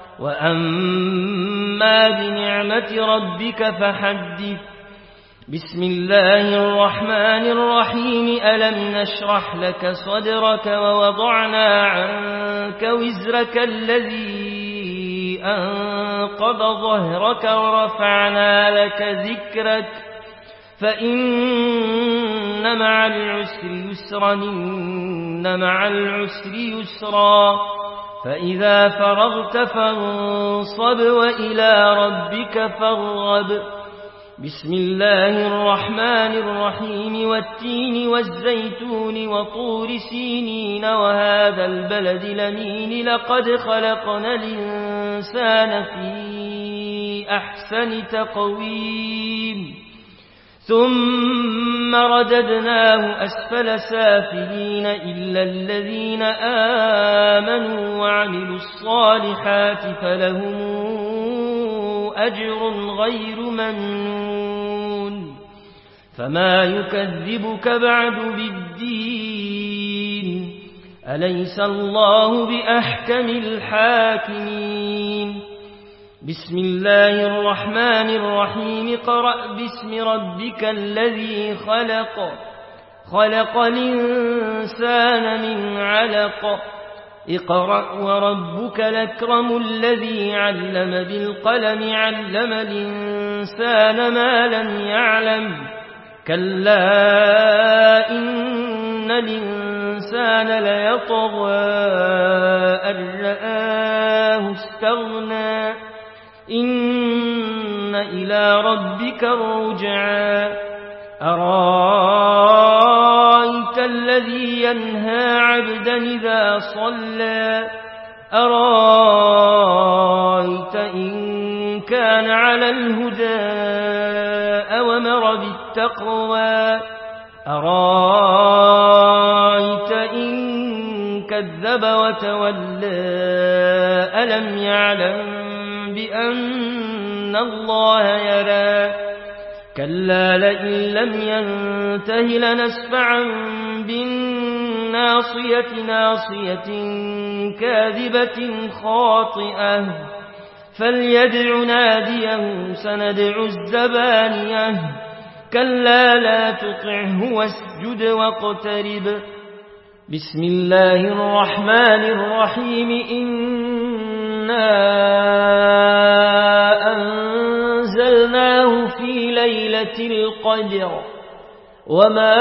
وأما بنعمة ربك فحدث. بسم الله الرحمن الرحيم ألم نشرح لك صدرك ووضعنا عنك وزرك الذي أنقض ظهرك ورفعنا لك ذكرك فإن مع العسر يسرا إن مع العسر يسرا فإذا فرغت فانصب وإلى ربك فارغب. بسم الله الرحمن الرحيم والتين والزيتون وطور سينين وهذا البلد الأمين لقد خلقنا الإنسان في أحسن تقويم ثم رددناه أسفل سافلين إلا الذين آمنوا وعملوا الصالحات فلهم أجر غير ممنون. فما يكذبك بعد بالدين أليس الله بأحكم الحاكمين. بسم الله الرحمن الرحيم قرأ باسم ربك الذي خلق خلق الإنسان من علق اقرأ وربك الأكرم الذي علم بالقلم علم الإنسان ما لم يعلم كلا إن الإنسان ليطغى أن رآه استغنى إلى ربك الرجعى أرأيت الذي ينهى عبدا إذا صلى أرأيت إن كان على الهدى أومر بالتقوى أرأيت إن كذب وتولى ألم يعلم بأن الله يرى كلا لئن لم ينته لنسفعا بالناصية ناصية كاذبة خاطئة فليدع ناديه سندع الزبانية كلا لا تطعه واسجد واقترب بسم الله الرحمن الرحيم إنا أنزلناه في ليلة القدر وما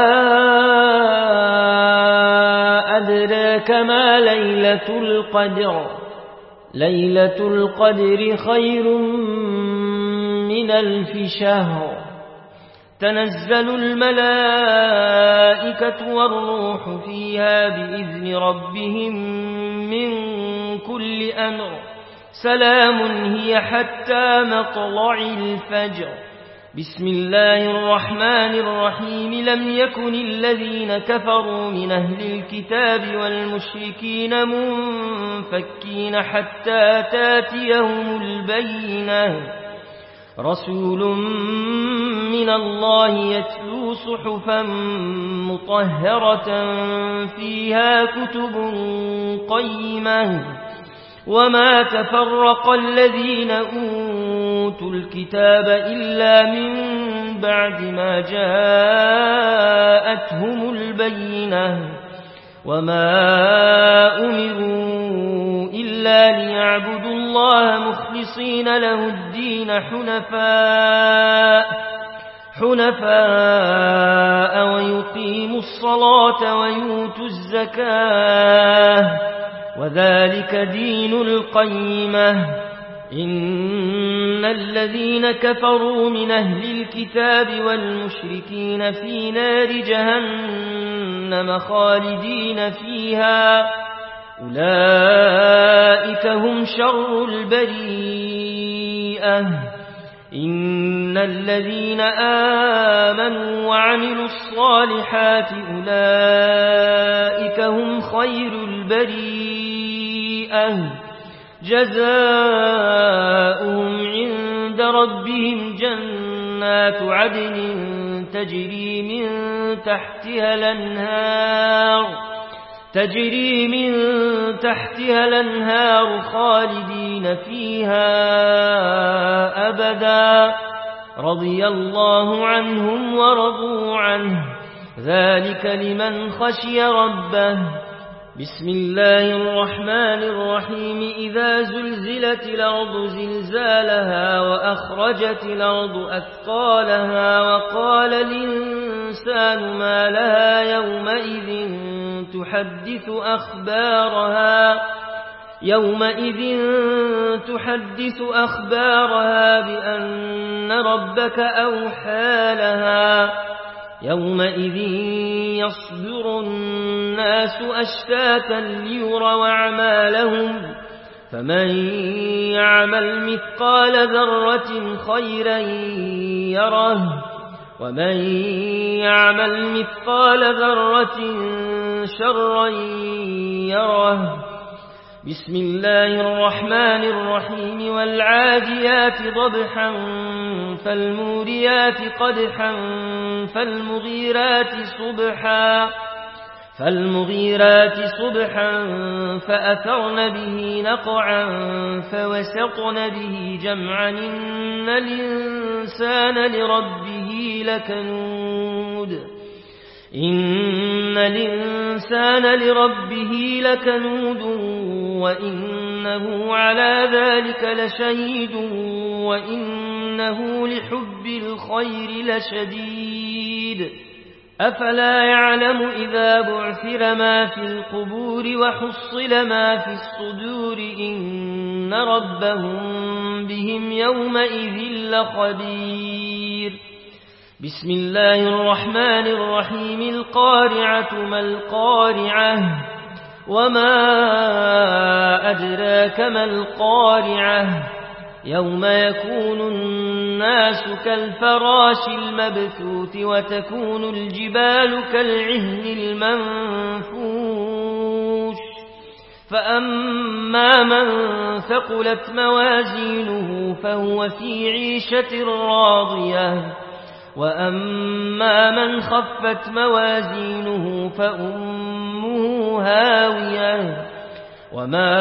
أدراك ما ليلة القدر ليلة القدر خير من ألف شهر تنزل الملائكة والروح فيها بإذن ربهم من كل أمر سلام هي حتى مطلع الفجر بسم الله الرحمن الرحيم لم يكن الذين كفروا من أهل الكتاب والمشركين منفكين حتى تاتيهم البينة رسول من الله يتلو صحفا مطهرة فيها كتب قيمة وما تفرق الذين أوتوا الكتاب إلا من بعد ما جاءتهم البينة وما أمروا إلا ليعبدوا الله مخلصين له الدين حنفاء حنفاء ويقيموا الصلاة ويؤتوا الزكاة وذلك دين القيمة إن الذين كفروا من أهل الكتاب والمشركين في نار جهنم خالدين فيها أولئك هم شر البريئة إن الذين آمنوا وعملوا الصالحات أولئك هم خير البريئة جزاؤهم عند ربهم جنات عدن تجري من تحتها الأنهار تجري من تحتها الأنهار خالدين فيها أبدا رضي الله عنهم ورضوا عنه ذلك لمن خشي ربه بسم الله الرحمن الرحيم إذا زلزلت الأرض زلزالها وأخرجت الأرض أثقالها وقال الإنسان ما لها يومئذ تحدث أخبارها يومئذ يحدث أخبارها بأن ربك أوحى لها يومئذ يصدر الناس أشتاتا ليروا أعمالهم فمن يعمل مثقال ذرة خيرا يره ومن يعمل مثقال ذرة شرا يره بسم الله الرحمن الرحيم والعاديات ضبحا فالموريات قدحا فالمغيرات صبحا فالمغيرات صبحا فأثرن به نقعا فوسطن به جمعا إن الإنسان لربه لكنود إن الإنسان لربه لكنود وإنه على ذلك لشهيد وإنه لحب الخير لشديد أفلا يعلم إذا بعثر ما في القبور وحصل ما في الصدور إن ربهم بهم يومئذ لخبير. بسم الله الرحمن الرحيم. القارعة ما القارعة وما أدراك ما القارعة يوم يكون الناس كالفراش المبثوث وتكون الجبال كالعهن المنفوش فأما من ثقلت موازينه فهو في عيشة راضية وأما من خفت موازينه فأمه هاوية وما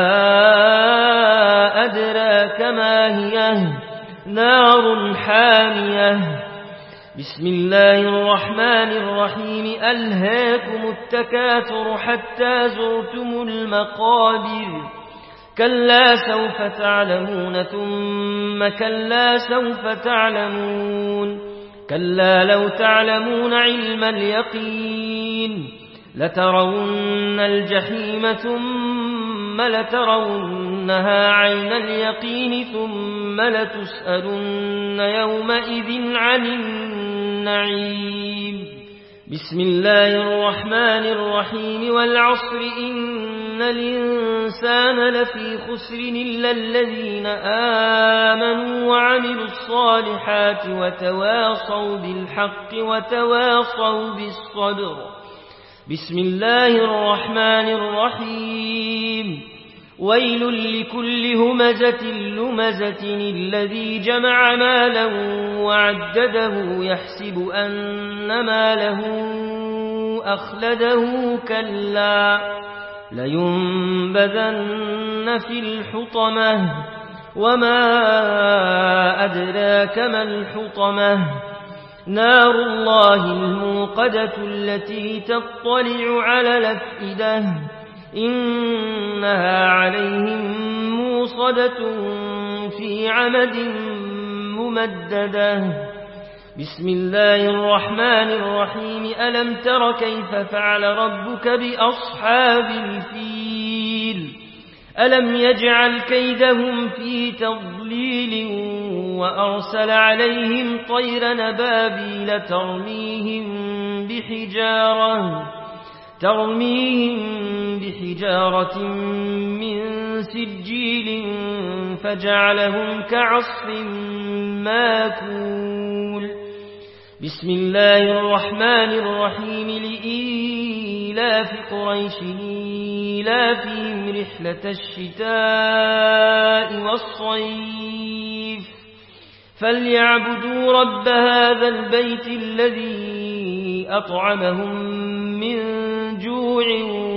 أدراك ما هي نار حامية. بسم الله الرحمن الرحيم. ألهاكم التكاثر حتى زرتم المقابر كلا سوف تعلمون ثم كلا سوف تعلمون كلا لو تعلمون علم اليقين لترون الجحيم ثم لترونها عين اليقين ثم لتسألن يومئذ عن النعيم. بسم الله الرحمن الرحيم. والعصر إن الإنسان لفي خسر إلا الذين آمنوا وعملوا الصالحات وتواصوا بالحق وتواصوا بالصبر. بسم الله الرحمن الرحيم. ويل لكل همزة لمزة الذي جمع مالا وعدده يحسب أن ماله أخلده كلا لينبذن في الحطمة وما أدراك ما الحطمة نار الله الموقدة التي تطلع على الأفئدة إنها عليهم موصدة في عمد ممددة. بسم الله الرحمن الرحيم. ألم تر كيف فعل ربك بأصحاب الفيل ألم يجعل كيدهم في تضليل وأرسل عليهم طير نبابيل ترميهم بحجارة ترميهم بحجارة من سجيل فجعلهم كعصف ماكول. بسم الله الرحمن الرحيم. لإيلاف قريش إيلافهم رحلة الشتاء والصيف فليعبدوا رب هذا البيت الذي أطعمهم من جوع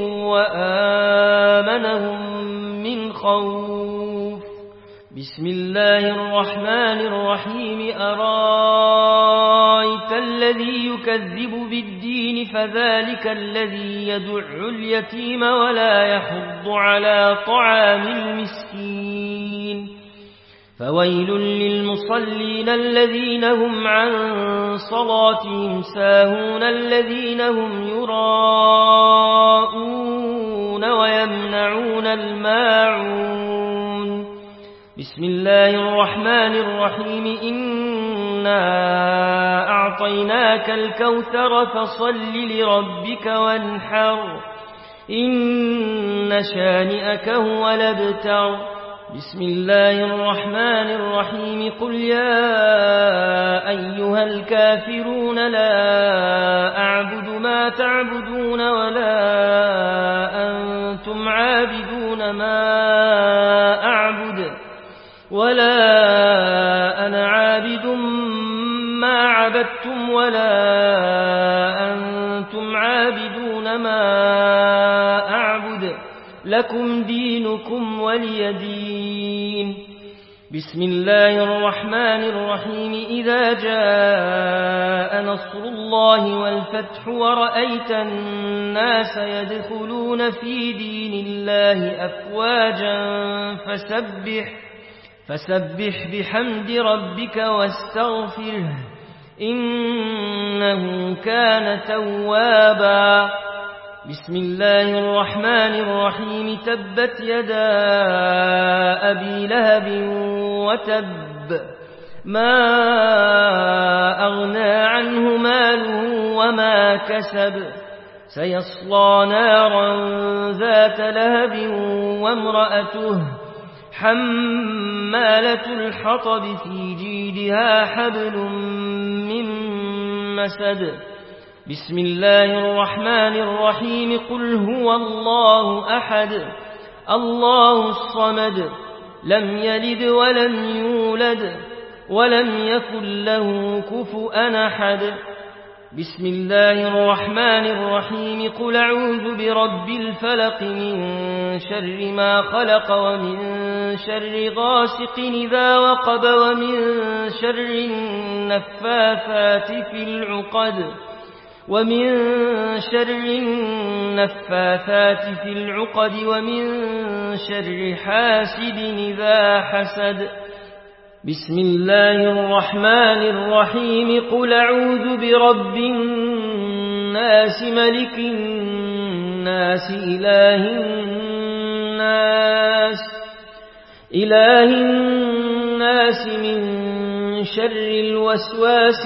وآمنهم من خوف. بسم الله الرحمن الرحيم. أرايت الذي يكذب بالدين فذلك الذي يدع اليتيم ولا يحض على طعام المسكين فويل للمصلين الذين هم عن صلاتهم ساهون الذين هم يراءون ويمنعون الماعون. بسم الله الرحمن الرحيم. إنا أعطيناك الكوثر فصل لربك وانحر إن شانئك هو الأبتر. بسم الله الرحمن الرحيم. قل يا أيها الكافرون لا أعبد ما تعبدون ولا أنتم عابدون ما أعبد ولا أنا عابد ما عبدتم ولا أنتم عابدون ما أعبد لكم دينكم ولي دين. بسم الله الرحمن الرحيم. إذا جاء نصر الله والفتح ورأيت الناس يدخلون في دين الله أفواجا فسبح فسبح بحمد ربك واستغفره إنه كان توابا. بسم الله الرحمن الرحيم. تبت يدا أبي لهب وتب، ما أغنى عنه ماله وما كسب، سيصلى نارا ذات لهب وامرأته حمالة الحطب في جيدها حبل من مسد. بسم الله الرحمن الرحيم. قل هو الله أحد الله الصمد، لم يلد ولم يولد ولم يكن له كفؤا أحد. بسم الله الرحمن الرحيم. قل أعوذ برب الفلق من شر ما خلق ومن شر غاسق إذا وقب ومن شر النفاثات في العقد ومن شر النفاثات في العقد ومن شر حاسد إذا حسد. بسم الله الرحمن الرحيم. قل أعوذ برب الناس ملك الناس إله الناس إله الناس من شر الوسواس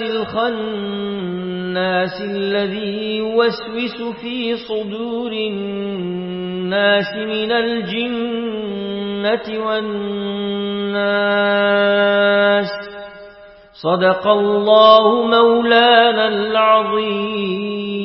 الخناس الذي يوسوس في صدور الناس من الجنة والناس. صدق الله مولانا العظيم.